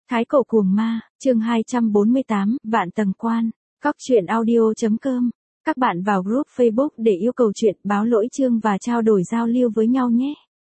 Thái cổ cuồng ma, chương 248, Vạn Tầng Quan, Cóc truyện audio.com. Các bạn vào group Facebook để yêu cầu chuyện, báo lỗi chương và trao đổi giao lưu với nhau nhé.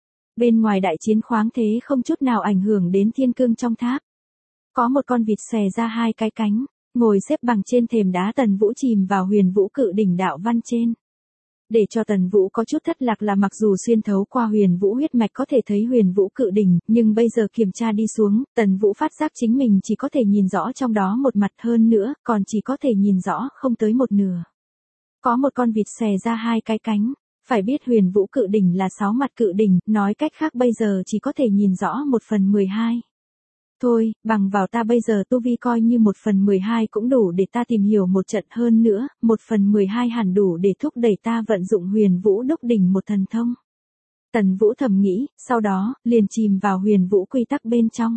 Bên ngoài đại chiến khoáng thế không chút nào ảnh hưởng đến thiên cương trong tháp. Có một con vịt xòe ra hai cái cánh, ngồi xếp bằng trên thềm đá. Tần Vũ chìm vào huyền vũ cự đỉnh đạo văn trên. Để cho Tần Vũ có chút thất lạc là mặc dù xuyên thấu qua huyền vũ huyết mạch có thể thấy huyền vũ cự đỉnh, nhưng bây giờ kiểm tra đi xuống, Tần Vũ phát giác chính mình chỉ có thể nhìn rõ trong đó một mặt, hơn nữa, còn chỉ có thể nhìn rõ không tới một nửa. Có một con vịt xòe ra hai cái cánh, phải biết huyền vũ cự đỉnh là 6 mặt cự đỉnh, nói cách khác bây giờ chỉ có thể nhìn rõ 1/12. Thôi, bằng vào ta bây giờ tu vi coi như 1/12 cũng đủ để ta tìm hiểu một trận, hơn nữa, 1/12 hẳn đủ để thúc đẩy ta vận dụng huyền vũ đúc đỉnh một thần thông. Tần Vũ thầm nghĩ, sau đó, liền chìm vào huyền vũ quy tắc bên trong.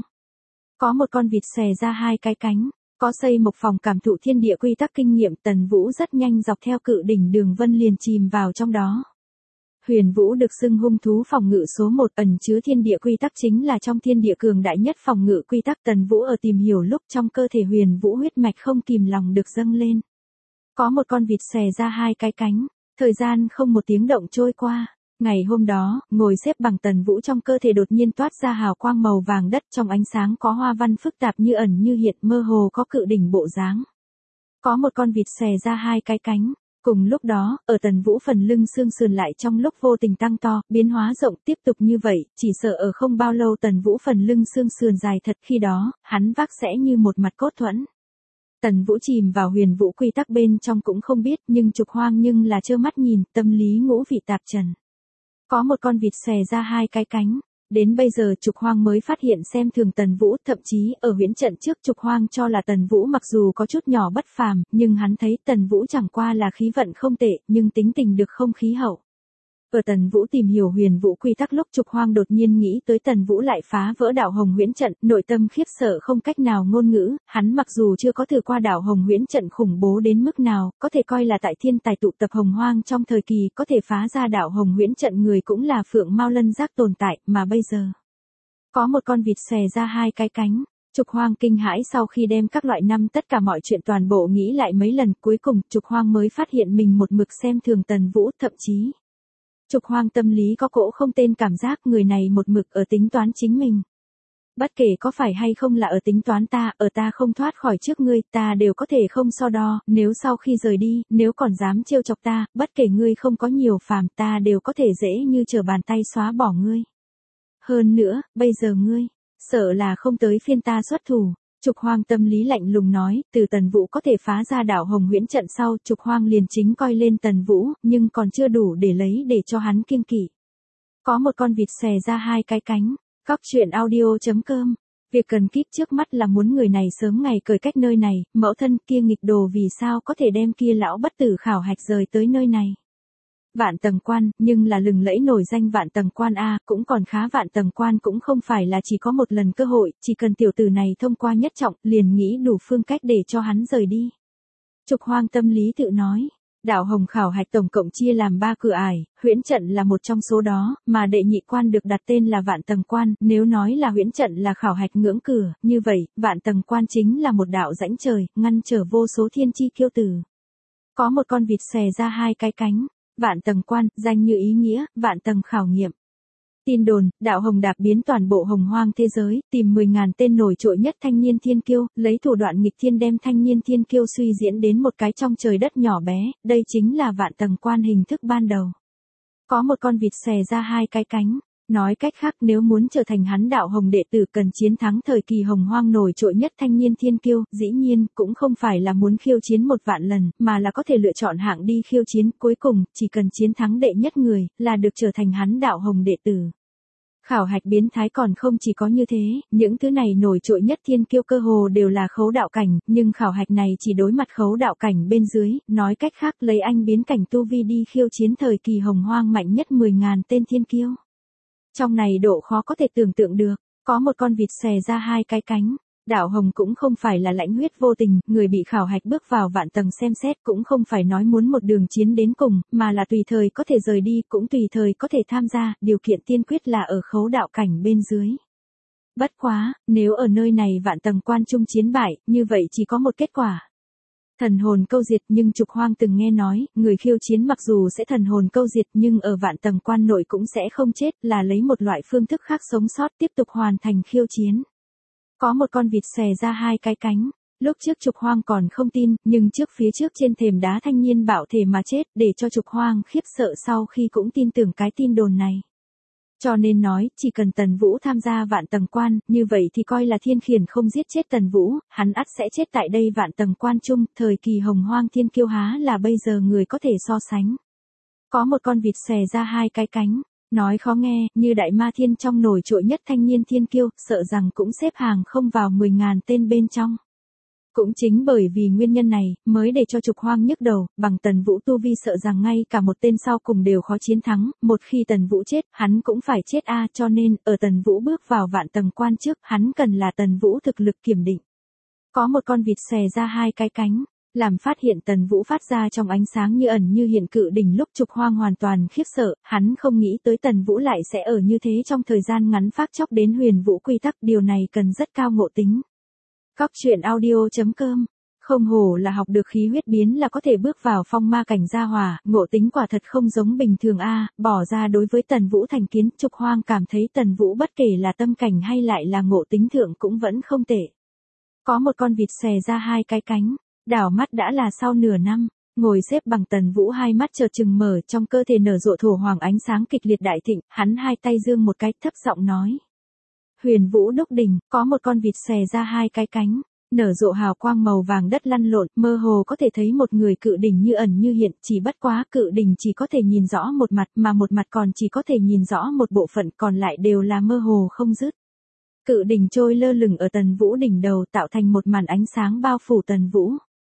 Có một con vịt xòe ra hai cái cánh, có xây một phòng cảm thụ thiên địa quy tắc kinh nghiệm. Tần Vũ rất nhanh dọc theo cự đỉnh đường vân liền chìm vào trong đó. Huyền vũ được xưng hung thú phòng ngự số 1, ẩn chứa thiên địa quy tắc, chính là trong thiên địa cường đại nhất phòng ngự quy tắc. Tần Vũ ở tìm hiểu lúc trong cơ thể huyền vũ huyết mạch không kìm lòng được dâng lên. Có một con vịt xòe ra hai cái cánh, thời gian không một tiếng động trôi qua. Ngày hôm đó, ngồi xếp bằng Tần Vũ trong cơ thể đột nhiên toát ra hào quang màu vàng đất, trong ánh sáng có hoa văn phức tạp như ẩn như hiện, mơ hồ có cự đỉnh bộ dáng. Có một con vịt xòe ra hai cái cánh. Cùng lúc đó, ở Tần Vũ phần lưng xương sườn lại trong lúc vô tình tăng to, biến hóa rộng. Tiếp tục như vậy, chỉ sợ ở không bao lâu Tần Vũ phần lưng xương sườn dài thật, khi đó, hắn vác sẽ như một mặt cốt thuẫn. Tần Vũ chìm vào huyền vũ quy tắc bên trong cũng không biết, nhưng Trục Hoang nhưng là trơ mắt nhìn, tâm lý ngũ vị tạp trần. Có một con vịt xòe ra hai cái cánh. Đến bây giờ Trục Hoang mới phát hiện xem thường Tần Vũ, thậm chí ở huyễn trận trước Trục Hoang cho là Tần Vũ mặc dù có chút nhỏ bất phàm, nhưng hắn thấy Tần Vũ chẳng qua là khí vận không tệ, nhưng tính tình được không khí hậu. Ở Tần Vũ tìm hiểu huyền vũ quy tắc lúc, Trục Hoang đột nhiên nghĩ tới Tần Vũ lại phá vỡ đạo hồng huyễn trận, nội tâm khiếp sợ không cách nào ngôn ngữ. Hắn mặc dù chưa có thử qua đạo hồng huyễn trận khủng bố đến mức nào, có thể coi là tại thiên tài tụ tập hồng hoang trong thời kỳ, có thể phá ra đạo hồng huyễn trận người cũng là Phượng Mao Lân Giác tồn tại, mà bây giờ có một con vịt xòe ra hai cái cánh. Trục Hoang kinh hãi, sau khi đem các loại năm tất cả mọi chuyện toàn bộ nghĩ lại mấy lần, cuối cùng Trục Hoang mới phát hiện mình một mực xem thường Tần Vũ, thậm chí Trục Hoang tâm lý có cỗ không tên cảm giác người này một mực ở tính toán chính mình. Bất kể có phải hay không là ở tính toán ta, ở ta không thoát khỏi trước ngươi, ta đều có thể không so đo, nếu sau khi rời đi, nếu còn dám trêu chọc ta, bất kể ngươi không có nhiều phàm, ta đều có thể dễ như trở bàn tay xóa bỏ ngươi. Hơn nữa, bây giờ ngươi, sợ là không tới phiên ta xuất thủ. Trục Hoang tâm lý lạnh lùng nói, từ Tần Vũ có thể phá ra đạo hồng huyễn trận sau, Trục Hoang liền chính coi lên Tần Vũ, nhưng còn chưa đủ để lấy để cho hắn kiêng kỵ. Có một con vịt xòe ra hai cái cánh. Cóc truyện audio.com. Việc cần kíp trước mắt là muốn người này sớm ngày cởi cách nơi này. Mẫu thân kia nghịch đồ vì sao có thể đem kia lão bất tử khảo hạch rời tới nơi này. Vạn Tầng Quan, nhưng là lừng lẫy nổi danh Vạn Tầng Quan a, cũng còn khá. Vạn Tầng Quan cũng không phải là chỉ có một lần cơ hội, chỉ cần tiểu tử này thông qua nhất trọng, liền nghĩ đủ phương cách để cho hắn rời đi. Trục Hoang tâm lý tự nói, đạo hồng khảo hạch tổng cộng chia làm 3 cửa ải, huyễn trận là một trong số đó, mà đệ nhị quan được đặt tên là Vạn Tầng Quan. Nếu nói là huyễn trận là khảo hạch ngưỡng cửa, như vậy, Vạn Tầng Quan chính là một đạo rãnh trời, ngăn trở vô số thiên chi kiêu tử. Có một con vịt xòe ra hai cái cánh. Vạn Tầng Quan, danh như ý nghĩa, vạn tầng khảo nghiệm. Tin đồn, đạo hồng đạp biến toàn bộ hồng hoang thế giới, tìm 10.000 tên nổi trội nhất thanh niên thiên kiêu, lấy thủ đoạn nghịch thiên đem thanh niên thiên kiêu suy diễn đến một cái trong trời đất nhỏ bé, đây chính là Vạn Tầng Quan hình thức ban đầu. Có một con vịt xòe ra hai cái cánh. Nói cách khác, nếu muốn trở thành hắn đạo hồng đệ tử cần chiến thắng thời kỳ hồng hoang nổi trội nhất thanh niên thiên kiêu, dĩ nhiên, cũng không phải là muốn khiêu chiến 1.000 lần, mà là có thể lựa chọn hạng đi khiêu chiến, cuối cùng, chỉ cần chiến thắng đệ nhất người, là được trở thành hắn đạo hồng đệ tử. Khảo hạch biến thái còn không chỉ có như thế, những thứ này nổi trội nhất thiên kiêu cơ hồ đều là khấu đạo cảnh, nhưng khảo hạch này chỉ đối mặt khấu đạo cảnh bên dưới, nói cách khác lấy anh biến cảnh tu vi đi khiêu chiến thời kỳ hồng hoang mạnh nhất 10.000 tên thiên kiêu. Trong này độ khó có thể tưởng tượng được, có một con vịt xòe ra hai cái cánh. Đạo hồng cũng không phải là lãnh huyết vô tình, người bị khảo hạch bước vào vạn tầng xem xét cũng không phải nói muốn một đường chiến đến cùng, mà là tùy thời có thể rời đi, cũng tùy thời có thể tham gia, điều kiện tiên quyết là ở khấu đạo cảnh bên dưới. Bất quá, nếu ở nơi này vạn tầng quan trung chiến bại, như vậy chỉ có một kết quả. Thần hồn câu diệt, nhưng Trục Hoang từng nghe nói, người khiêu chiến mặc dù sẽ thần hồn câu diệt nhưng ở vạn tầng quan nội cũng sẽ không chết, là lấy một loại phương thức khác sống sót tiếp tục hoàn thành khiêu chiến. Có một con vịt xòe ra hai cái cánh. Lúc trước Trục Hoang còn không tin, nhưng phía trước trên thềm đá thanh niên bạo thể mà chết, để cho Trục Hoang khiếp sợ sau khi cũng tin tưởng cái tin đồn này. Cho nên nói, chỉ cần Tần Vũ tham gia vạn tầng quan, như vậy thì coi là Thiên Khiển không giết chết Tần Vũ, hắn ắt sẽ chết tại đây vạn tầng quan chung, thời kỳ hồng hoang thiên kiêu há là bây giờ người có thể so sánh. Có một con vịt xòe ra hai cái cánh, nói khó nghe, như đại ma thiên trong nổi trội nhất thanh niên thiên kiêu, sợ rằng cũng xếp hàng không vào 10.000 tên bên trong. Cũng chính bởi vì nguyên nhân này, mới để cho Trục Hoang nhức đầu, bằng Tần Vũ tu vi sợ rằng ngay cả một tên sau cùng đều khó chiến thắng, một khi Tần Vũ chết, hắn cũng phải chết cho nên, ở Tần Vũ bước vào vạn tầng quan trước, hắn cần là Tần Vũ thực lực kiểm định. Có một con vịt xòe ra hai cái cánh, làm phát hiện Tần Vũ phát ra trong ánh sáng như ẩn như hiện cự đỉnh lúc Trục Hoang hoàn toàn khiếp sợ, hắn không nghĩ tới Tần Vũ lại sẽ ở như thế trong thời gian ngắn phát chóc đến huyền vũ quy tắc, điều này cần rất cao ngộ tính. Các chuyện audio.com, không hổ là học được khí huyết biến là có thể bước vào phong ma cảnh gia hỏa, ngộ tính quả thật không giống bình thường bỏ ra đối với Tần Vũ thành kiến, Trục Hoang cảm thấy Tần Vũ bất kể là tâm cảnh hay lại là ngộ tính thượng cũng vẫn không tệ. Có một con vịt xòe ra hai cái cánh, đảo mắt đã là sau nửa năm, ngồi xếp bằng Tần Vũ hai mắt chợt chừng mở, trong cơ thể nở rộ thổ hoàng ánh sáng kịch liệt đại thịnh, hắn hai tay giương một cái thấp giọng nói. Huyền Vũ đúc đỉnh, có một con vịt xòe ra hai cái cánh, nở rộ hào quang màu vàng đất lăn lộn, mơ hồ có thể thấy một người cự đỉnh như ẩn như hiện, chỉ bất quá cự đỉnh chỉ có thể nhìn rõ một mặt, mà một mặt còn chỉ có thể nhìn rõ một bộ phận, còn lại đều là mơ hồ không dứt. Cự đỉnh trôi lơ lửng ở Tần Vũ đỉnh đầu, tạo thành một màn ánh sáng bao phủ Tần Vũ.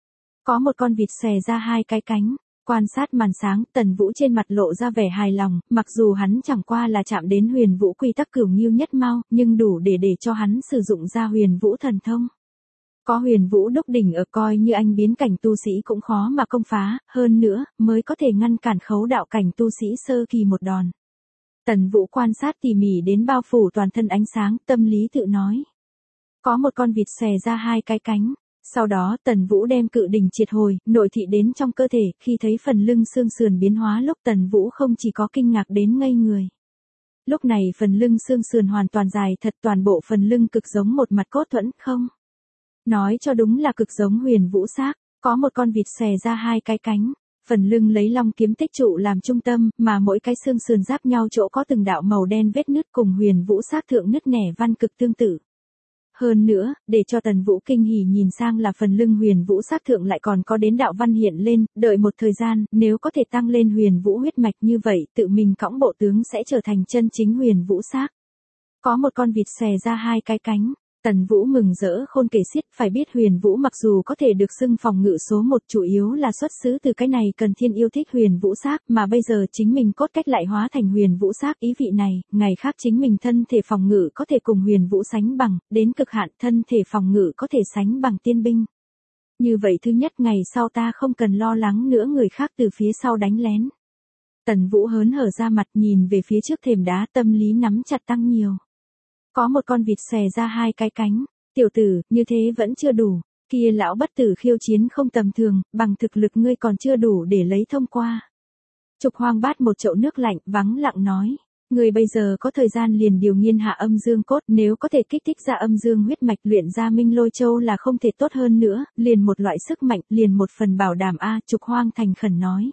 Có một con vịt xòe ra hai cái cánh. Quan sát màn sáng, Tần Vũ trên mặt lộ ra vẻ hài lòng, mặc dù hắn chẳng qua là chạm đến huyền vũ quy tắc cửu nghiêu nhất mao, nhưng đủ để cho hắn sử dụng ra huyền vũ thần thông. Có huyền vũ đúc đỉnh ở, coi như anh biến cảnh tu sĩ cũng khó mà công phá, hơn nữa, mới có thể ngăn cản khấu đạo cảnh tu sĩ sơ kỳ một đòn. Tần Vũ quan sát tỉ mỉ đến bao phủ toàn thân ánh sáng, tâm lý tự nói. Có một con vịt xòe ra hai cái cánh. Sau đó Tần Vũ đem cự đỉnh triệt hồi, nội thị đến trong cơ thể, khi thấy phần lưng xương sườn biến hóa lúc Tần Vũ không chỉ có kinh ngạc đến ngây người. Lúc này phần lưng xương sườn hoàn toàn dài thật, toàn bộ phần lưng cực giống một mặt cốt thuẫn, không. Nói cho đúng là cực giống huyền vũ xác, có một con vịt xòe ra hai cái cánh. Phần lưng lấy long kiếm tích trụ làm trung tâm, mà mỗi cái xương sườn giáp nhau chỗ có từng đạo màu đen vết nứt cùng huyền vũ xác thượng nứt nẻ văn cực tương tự. Hơn nữa, để cho Tần Vũ kinh hỉ nhìn sang là phần lưng huyền vũ xác thượng lại còn có đến đạo văn hiện lên, đợi một thời gian, nếu có thể tăng lên huyền vũ huyết mạch như vậy, tự mình cõng bộ tướng sẽ trở thành chân chính huyền vũ xác. Có một con vịt xòe ra hai cái cánh, Tần Vũ mừng rỡ khôn kể xiết, phải biết huyền vũ mặc dù có thể được xưng phòng ngự số 1 chủ yếu là xuất xứ từ cái này cần thiên yêu thích huyền vũ xác, mà bây giờ chính mình cốt cách lại hóa thành huyền vũ xác, ý vị này, ngày khác chính mình thân thể phòng ngự có thể cùng huyền vũ sánh bằng, đến cực hạn thân thể phòng ngự có thể sánh bằng tiên binh. Như vậy thứ nhất ngày sau ta không cần lo lắng nữa người khác từ phía sau đánh lén. Tần Vũ hớn hở ra mặt nhìn về phía trước thềm đá, tâm lý nắm chặt tăng nhiều. Có một con vịt xòe ra hai cái cánh, tiểu tử, như thế vẫn chưa đủ, kia lão bất tử khiêu chiến không tầm thường, bằng thực lực ngươi còn chưa đủ để lấy thông qua. Trục Hoang bát một chậu nước lạnh, vắng lặng nói, ngươi bây giờ có thời gian liền điều nghiên hạ âm dương cốt, nếu có thể kích thích ra âm dương huyết mạch luyện ra minh lôi châu là không thể tốt hơn nữa, liền một loại sức mạnh, liền một phần bảo đảm Trục Hoang thành khẩn nói.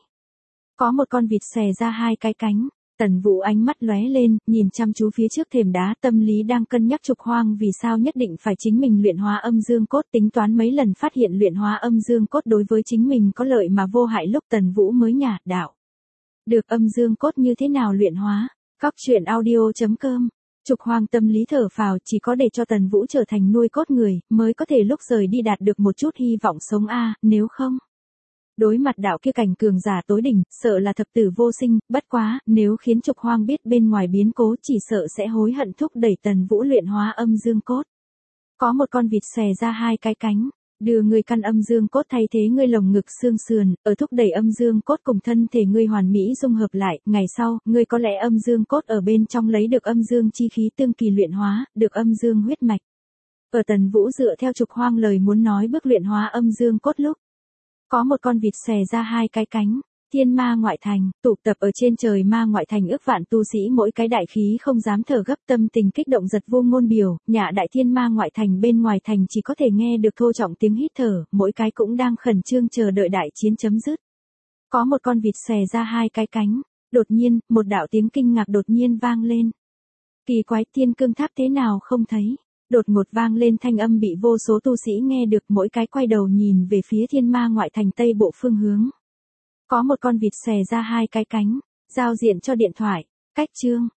Có một con vịt xòe ra hai cái cánh. Tần Vũ ánh mắt lóe lên, nhìn chăm chú phía trước thềm đá, tâm lý đang cân nhắc Trục Hoang vì sao nhất định phải chính mình luyện hóa âm dương cốt, tính toán mấy lần phát hiện luyện hóa âm dương cốt đối với chính mình có lợi mà vô hại lúc Tần Vũ mới nhả đạo. Được, âm dương cốt như thế nào luyện hóa? Các chuyện audio.com. Trục Hoang tâm lý thở phào, chỉ có để cho Tần Vũ trở thành nuôi cốt người, mới có thể lúc rời đi đạt được một chút hy vọng sống nếu không. Đối mặt đạo kia cảnh cường giả tối đỉnh, sợ là thập tử vô sinh, bất quá, nếu khiến Trục Hoang biết bên ngoài biến cố chỉ sợ sẽ hối hận thúc đẩy Tần Vũ luyện hóa âm dương cốt. Có một con vịt xòe ra hai cái cánh, Đưa ngươi căn âm dương cốt thay thế ngươi lồng ngực xương sườn, ở thúc đẩy âm dương cốt cùng thân thể ngươi hoàn mỹ dung hợp lại, ngày sau, ngươi có lẽ âm dương cốt ở bên trong lấy được âm dương chi khí tương kỳ luyện hóa, được âm dương huyết mạch. Ở Tần Vũ dựa theo trục hoang lời muốn nói bước luyện hóa âm dương cốt lúc. Có một con vịt xòe ra hai cái cánh. Thiên ma ngoại thành, tụ tập ở trên trời ma ngoại thành ước vạn tu sĩ mỗi cái đại khí không dám thở gấp tâm tình kích động giật vô ngôn biểu, nhà đại thiên ma ngoại thành bên ngoài thành chỉ có thể nghe được thô trọng tiếng hít thở, mỗi cái cũng đang khẩn trương chờ đợi đại chiến chấm dứt. Có một con vịt xòe ra hai cái cánh, đột nhiên, một đạo tiếng kinh ngạc đột nhiên vang lên. Kỳ quái, Thiên Cương Tháp thế nào không thấy? Đột ngột vang lên thanh âm bị vô số tu sĩ nghe được, mỗi cái quay đầu nhìn về phía thiên ma ngoại thành tây bộ phương hướng. Có một con vịt xòe ra hai cái cánh, giao diện cho điện thoại, cách chương.